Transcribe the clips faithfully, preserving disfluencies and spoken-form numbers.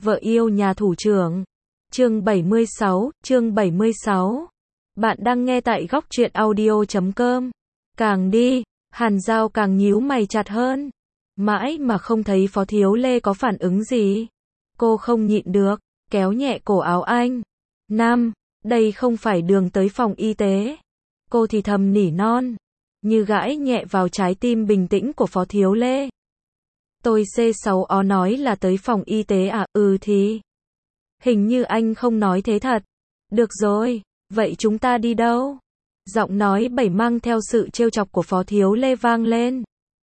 Vợ yêu nhà thủ trưởng. Chương bảy mươi sáu, chương bảy mươi sáu. Bạn đang nghe tại góc truyện audio chấm com. Càng đi, Hàn Dao càng nhíu mày chặt hơn. Mãi mà không thấy Phó Thiếu Lê có phản ứng gì. Cô không nhịn được, kéo nhẹ cổ áo anh. Nam, đây không phải đường tới phòng y tế. Cô thì thầm nỉ non, như gãi nhẹ vào trái tim bình tĩnh của Phó Thiếu Lê. Tôi xê sáu ó nói là tới phòng y tế à, ừ thì. Hình như anh không nói thế thật. Được rồi, vậy chúng ta đi đâu? Giọng nói bảy mang theo sự trêu chọc của Phó Thiếu Lê vang lên.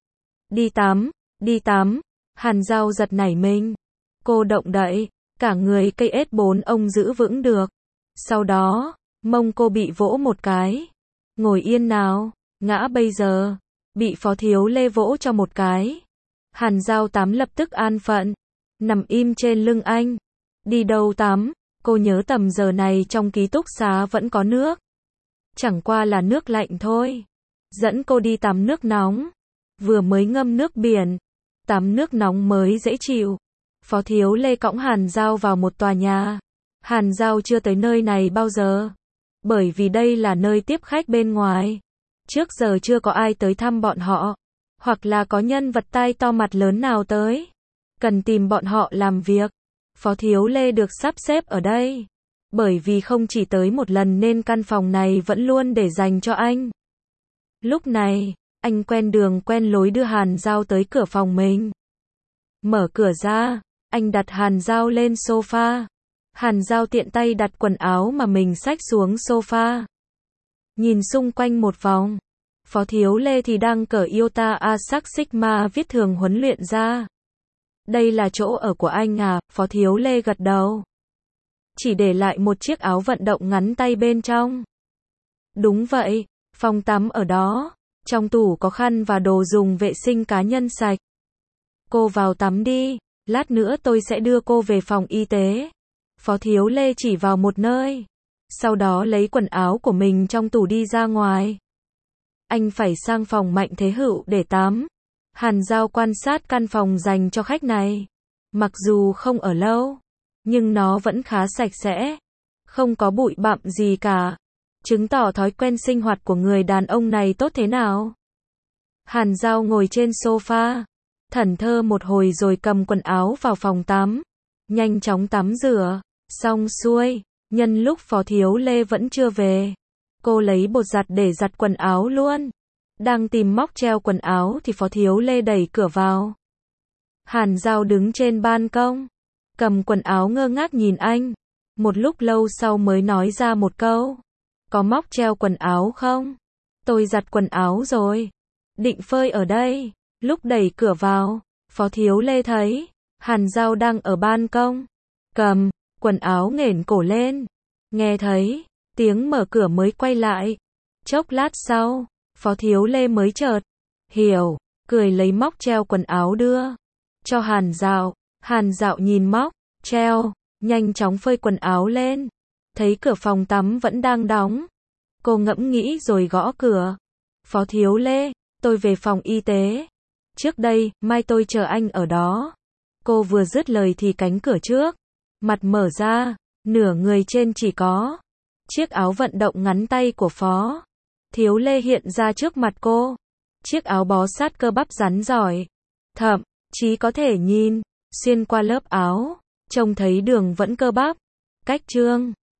Đi tắm, đi tắm. Hàn Dao giật nảy mình. Cô động đậy, cả người cây ết bốn ông giữ vững được. Sau đó, mông cô bị vỗ một cái. Ngồi yên nào, ngã bây giờ. Bị Phó Thiếu Lê vỗ cho một cái. Hàn Dao tắm lập tức an phận. Nằm im trên lưng anh. Đi đâu tắm? Cô nhớ tầm giờ này trong ký túc xá vẫn có nước. Chẳng qua là nước lạnh thôi. Dẫn cô đi tắm nước nóng. Vừa mới ngâm nước biển. Tắm nước nóng mới dễ chịu. Phó Thiếu Lê cõng Hàn Dao vào một tòa nhà. Hàn Dao chưa tới nơi này bao giờ. Bởi vì đây là nơi tiếp khách bên ngoài. Trước giờ chưa có ai tới thăm bọn họ. Hoặc là có nhân vật tai to mặt lớn nào tới. Cần tìm bọn họ làm việc. Phó Thiếu Lê được sắp xếp ở đây. Bởi vì không chỉ tới một lần nên căn phòng này vẫn luôn để dành cho anh. Lúc này, anh quen đường quen lối đưa Hàn Dao tới cửa phòng mình. Mở cửa ra, anh đặt Hàn Dao lên sofa. Hàn Dao tiện tay đặt quần áo mà mình xách xuống sofa. Nhìn xung quanh một vòng. Phó Thiếu Lê thì đang cởi Iota Asac Sigma viết thường huấn luyện ra. Đây là chỗ ở của anh à? Phó Thiếu Lê gật đầu. Chỉ để lại một chiếc áo vận động ngắn tay bên trong. Đúng vậy, phòng tắm ở đó. Trong tủ có khăn và đồ dùng vệ sinh cá nhân sạch. Cô vào tắm đi, lát nữa tôi sẽ đưa cô về phòng y tế. Phó Thiếu Lê chỉ vào một nơi. Sau đó lấy quần áo của mình trong tủ đi ra ngoài. Anh phải sang phòng Mạnh Thế Hữu để tắm. Hàn Dao quan sát căn phòng dành cho khách này. Mặc dù không ở lâu, nhưng nó vẫn khá sạch sẽ. Không có bụi bặm gì cả. Chứng tỏ thói quen sinh hoạt của người đàn ông này tốt thế nào. Hàn Dao ngồi trên sofa. Thẫn thơ một hồi rồi cầm quần áo vào phòng tắm. Nhanh chóng tắm rửa. Xong xuôi. Nhân lúc Phó Thiếu Lê vẫn chưa về. Cô lấy bột giặt để giặt quần áo luôn. Đang tìm móc treo quần áo thì Phó Thiếu Lê đẩy cửa vào. Hàn Dao đứng trên ban công. Cầm quần áo ngơ ngác nhìn anh. Một lúc lâu sau mới nói ra một câu. Có móc treo quần áo không? Tôi giặt quần áo rồi. Định phơi ở đây. Lúc đẩy cửa vào, Phó Thiếu Lê thấy Hàn Dao đang ở ban công. Cầm quần áo nghển cổ lên. Nghe thấy tiếng mở cửa mới quay lại. Chốc lát sau, Phó Thiếu Lê mới chợt hiểu, cười lấy móc treo quần áo đưa cho Hàn Dao. Hàn Dao nhìn móc treo, nhanh chóng phơi quần áo lên. Thấy cửa phòng tắm vẫn đang đóng. Cô ngẫm nghĩ rồi gõ cửa. Phó Thiếu Lê, tôi về phòng y tế. Trước đây, mai tôi chờ anh ở đó. Cô vừa dứt lời thì cánh cửa trước mặt mở ra, nửa người trên chỉ có chiếc áo vận động ngắn tay của Phó Thiếu Lê hiện ra trước mặt cô. Chiếc áo bó sát cơ bắp rắn giỏi. Thậm chí có thể nhìn xuyên qua lớp áo, trông thấy đường vẫn cơ bắp. Cách trương